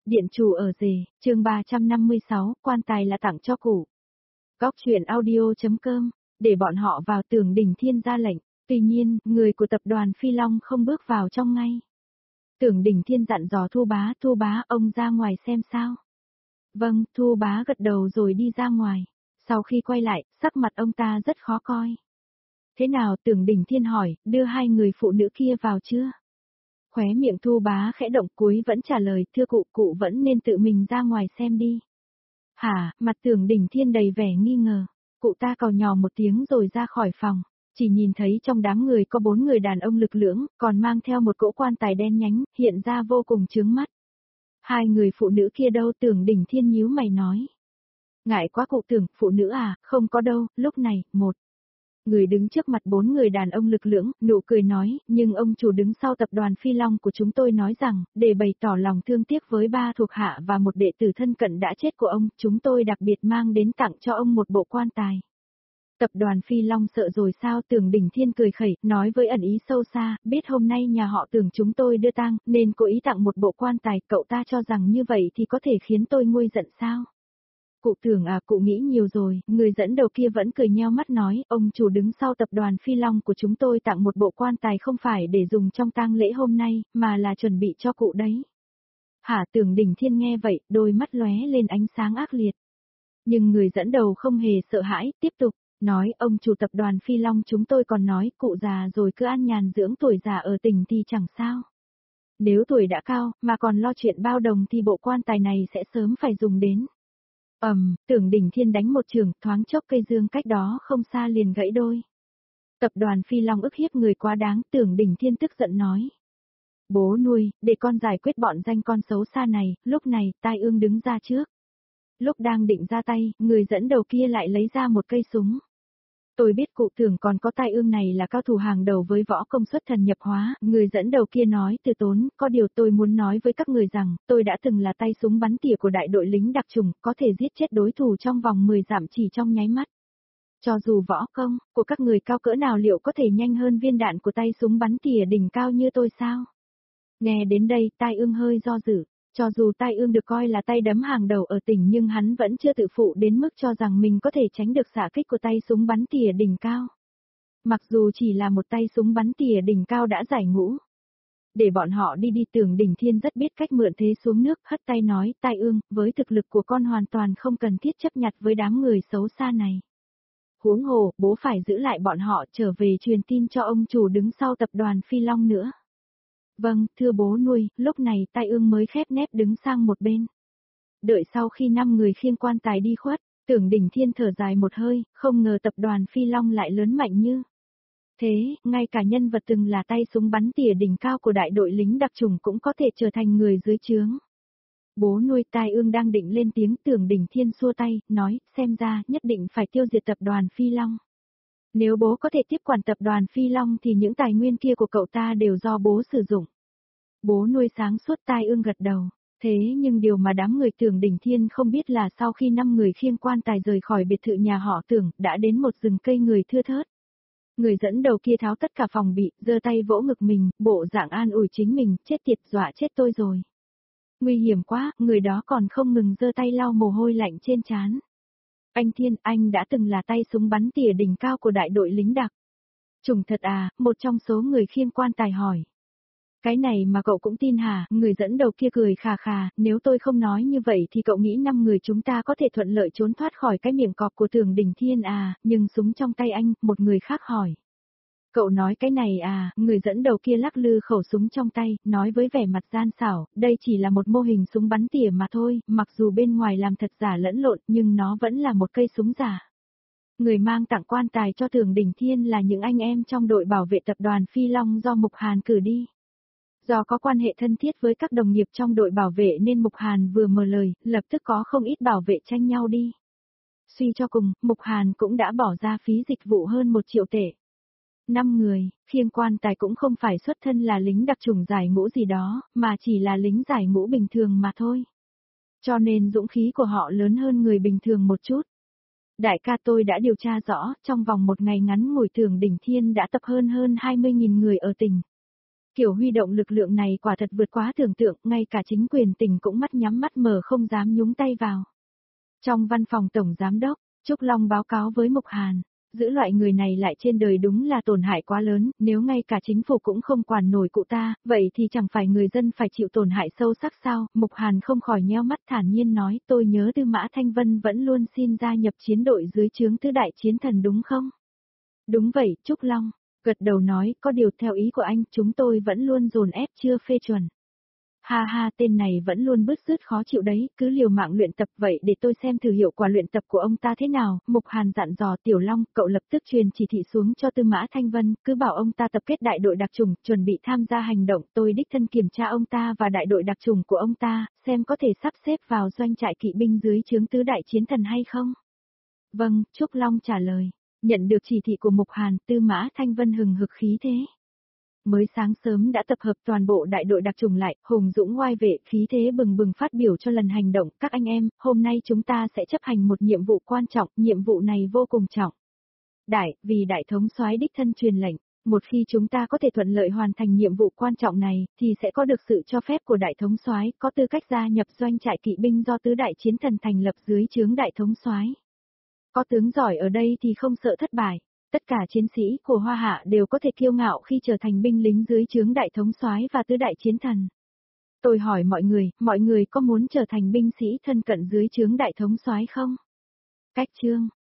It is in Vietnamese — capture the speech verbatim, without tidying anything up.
Điện chủ ở rể, chương ba trăm năm mươi sáu, quan tài là tặng cho cụ. Góc truyện audio.com, để bọn họ vào Tưởng Đình Thiên ra lệnh, tuy nhiên, người của tập đoàn Phi Long không bước vào trong ngay. Tưởng Đình Thiên dặn dò Thu Bá, Thu Bá ông ra ngoài xem sao. Vâng, Thu Bá gật đầu rồi đi ra ngoài. Sau khi quay lại, sắc mặt ông ta rất khó coi. Thế nào Tưởng Đình Thiên hỏi, đưa hai người phụ nữ kia vào chưa? Khóe miệng Thu Bá khẽ động, cuối vẫn trả lời, thưa cụ, cụ vẫn nên tự mình ra ngoài xem đi. Hả, mặt Tưởng Đình Thiên đầy vẻ nghi ngờ, cụ ta càu nhàu một tiếng rồi ra khỏi phòng, chỉ nhìn thấy trong đám người có bốn người đàn ông lực lưỡng, còn mang theo một cỗ quan tài đen nhánh, hiện ra vô cùng chướng mắt. Hai người phụ nữ kia đâu? Tưởng Đình Thiên nhíu mày nói. Ngại quá cụ Tưởng, phụ nữ à, không có đâu. Lúc này, một người đứng trước mặt bốn người đàn ông lực lưỡng, nụ cười nói, nhưng ông chủ đứng sau tập đoàn Phi Long của chúng tôi nói rằng, để bày tỏ lòng thương tiếc với ba thuộc hạ và một đệ tử thân cận đã chết của ông, chúng tôi đặc biệt mang đến tặng cho ông một bộ quan tài. Tập đoàn Phi Long sợ rồi sao? Tưởng Đình Thiên cười khẩy, nói với ẩn ý sâu xa, biết hôm nay nhà họ Tưởng chúng tôi đưa tang, nên cố ý tặng một bộ quan tài, cậu ta cho rằng như vậy thì có thể khiến tôi nguôi giận sao? Cụ Tưởng à, cụ nghĩ nhiều rồi. Người dẫn đầu kia vẫn cười nheo mắt nói, ông chủ đứng sau tập đoàn Phi Long của chúng tôi tặng một bộ quan tài không phải để dùng trong tang lễ hôm nay, mà là chuẩn bị cho cụ đấy. Hả? Tưởng Đình Thiên nghe vậy, đôi mắt lóe lên ánh sáng ác liệt. Nhưng người dẫn đầu không hề sợ hãi, tiếp tục nói, ông chủ tập đoàn Phi Long chúng tôi còn nói, cụ già rồi cứ an nhàn dưỡng tuổi già ở tỉnh thì chẳng sao. Nếu tuổi đã cao, mà còn lo chuyện bao đồng thì bộ quan tài này sẽ sớm phải dùng đến. Ầm, um, Tưởng Đình Thiên đánh một trường, thoáng chốc cây dương cách đó không xa liền gãy đôi. Tập đoàn Phi Long ức hiếp người quá đáng, Tưởng Đình Thiên tức giận nói. Bố nuôi, để con giải quyết bọn danh con xấu xa này. Lúc này, Tai Ương đứng ra trước. Lúc đang định ra tay, người dẫn đầu kia lại lấy ra một cây súng. Tôi biết cụ Tưởng còn có Tai Ương này là cao thủ hàng đầu với võ công xuất thần nhập hóa, người dẫn đầu kia nói từ tốn, có điều tôi muốn nói với các người rằng, tôi đã từng là tay súng bắn tỉa của đại đội lính đặc chủng, có thể giết chết đối thủ trong vòng mười dặm chỉ trong nháy mắt. Cho dù võ công của các người cao cỡ nào liệu có thể nhanh hơn viên đạn của tay súng bắn tỉa đỉnh cao như tôi sao? Nghe đến đây, Tai Ương hơi do dự. Cho dù Tai Ương được coi là tay đấm hàng đầu ở tỉnh nhưng hắn vẫn chưa tự phụ đến mức cho rằng mình có thể tránh được xạ kích của tay súng bắn tỉa đỉnh cao. Mặc dù chỉ là một tay súng bắn tỉa đỉnh cao đã giải ngũ. Để bọn họ đi đi. Tưởng Đình Thiên rất biết cách mượn thế xuống nước, hất tay nói, Tai Ương, với thực lực của con hoàn toàn không cần thiết chấp nhặt với đám người xấu xa này. Huống hồ, bố phải giữ lại bọn họ trở về truyền tin cho ông chủ đứng sau tập đoàn Phi Long nữa. Vâng, thưa bố nuôi. Lúc này Tai Ương mới khép nép đứng sang một bên. Đợi sau khi năm người khiêng quan tài đi khuất, Tưởng Đình Thiên thở dài một hơi, không ngờ tập đoàn Phi Long lại lớn mạnh như thế, ngay cả nhân vật từng là tay súng bắn tỉa đỉnh cao của đại đội lính đặc chủng cũng có thể trở thành người dưới trướng. Bố nuôi. Tai Ương đang định lên tiếng, Tưởng Đình Thiên xua tay, nói, xem ra nhất định phải tiêu diệt tập đoàn Phi Long. Nếu bố có thể tiếp quản tập đoàn Phi Long thì những tài nguyên kia của cậu ta đều do bố sử dụng. Bố nuôi sáng suốt. Tai Ương gật đầu. Thế nhưng điều mà đám người Tưởng Đình Thiên không biết là sau khi năm người khiêng quan tài rời khỏi biệt thự nhà họ Tưởng, đã đến một rừng cây người thưa thớt. Người dẫn đầu kia tháo tất cả phòng bị, giơ tay vỗ ngực mình, bộ dạng an ủi chính mình, chết tiệt, dọa chết tôi rồi. Nguy hiểm quá, người đó còn không ngừng giơ tay lau mồ hôi lạnh trên trán. Anh Thiên, anh đã từng là tay súng bắn tỉa đỉnh cao của đại đội lính đặc chủng thật à? Một trong số người khiêng quan tài hỏi. Cái này mà cậu cũng tin hả? Người dẫn đầu kia cười khà khà, nếu tôi không nói như vậy thì cậu nghĩ năm người chúng ta có thể thuận lợi trốn thoát khỏi cái miệng cọp của Tưởng Đình Thiên à? Nhưng súng trong tay anh, một người khác hỏi. Cậu nói cái này à? Người dẫn đầu kia lắc lư khẩu súng trong tay, nói với vẻ mặt gian xảo, đây chỉ là một mô hình súng bắn tỉa mà thôi, mặc dù bên ngoài làm thật giả lẫn lộn nhưng nó vẫn là một cây súng giả. Người mang tặng quan tài cho Tưởng Đình Thiên là những anh em trong đội bảo vệ tập đoàn Phi Long do Mục Hàn cử đi. Do có quan hệ thân thiết với các đồng nghiệp trong đội bảo vệ nên Mục Hàn vừa mở lời, lập tức có không ít bảo vệ tranh nhau đi. Suy cho cùng, Mục Hàn cũng đã bỏ ra phí dịch vụ hơn một triệu tệ. Năm người, khiêng quan tài cũng không phải xuất thân là lính đặc chủng giải ngũ gì đó, mà chỉ là lính giải ngũ bình thường mà thôi. Cho nên dũng khí của họ lớn hơn người bình thường một chút. Đại ca, tôi đã điều tra rõ, trong vòng một ngày ngắn ngủi Tưởng Đình Thiên đã tập hơn hơn hai mươi nghìn người ở tỉnh. Kiểu huy động lực lượng này quả thật vượt quá tưởng tượng, ngay cả chính quyền tỉnh cũng mắt nhắm mắt mở không dám nhúng tay vào. Trong văn phòng tổng giám đốc, Trúc Long báo cáo với Mục Hàn, giữ loại người này lại trên đời đúng là tổn hại quá lớn, nếu ngay cả chính phủ cũng không quản nổi cụ ta, vậy thì chẳng phải người dân phải chịu tổn hại sâu sắc sao? Mục Hàn không khỏi nheo mắt thản nhiên nói, tôi nhớ Tư Mã Thanh Vân vẫn luôn xin gia nhập chiến đội dưới trướng Tứ Đại Chiến Thần đúng không? Đúng vậy, Trúc Long, gật đầu nói, có điều theo ý của anh, chúng tôi vẫn luôn dồn ép chưa phê chuẩn. Ha ha, tên này vẫn luôn bứt rứt khó chịu đấy, cứ liều mạng luyện tập vậy để tôi xem thử hiệu quả luyện tập của ông ta thế nào. Mục Hàn dặn dò Tiểu Long, cậu lập tức truyền chỉ thị xuống cho Tư Mã Thanh Vân, cứ bảo ông ta tập kết đại đội đặc chủng, chuẩn bị tham gia hành động, tôi đích thân kiểm tra ông ta và đại đội đặc chủng của ông ta, xem có thể sắp xếp vào doanh trại kỵ binh dưới trướng Tứ Đại Chiến Thần hay không. Vâng, Trúc Long trả lời. Nhận được chỉ thị của Mục Hàn, Tư Mã Thanh Vân hừng hực khí thế. Mới sáng sớm đã tập hợp toàn bộ đại đội đặc chủng lại, hùng dũng oai vệ, khí thế bừng bừng phát biểu cho lần hành động. Các anh em, hôm nay chúng ta sẽ chấp hành một nhiệm vụ quan trọng, nhiệm vụ này vô cùng trọng. Đại, vì đại thống soái đích thân truyền lệnh, một khi chúng ta có thể thuận lợi hoàn thành nhiệm vụ quan trọng này, thì sẽ có được sự cho phép của đại thống soái, có tư cách gia nhập doanh trại kỵ binh do Tứ Đại Chiến Thần thành lập dưới trướng đại thống soái. Có tướng giỏi ở đây thì không sợ thất bại. Tất cả chiến sĩ của Hoa Hạ đều có thể kiêu ngạo khi trở thành binh lính dưới trướng đại thống soái và Tứ Đại Chiến Thần. Tôi hỏi mọi người, mọi người có muốn trở thành binh sĩ thân cận dưới trướng đại thống soái không? Cách chương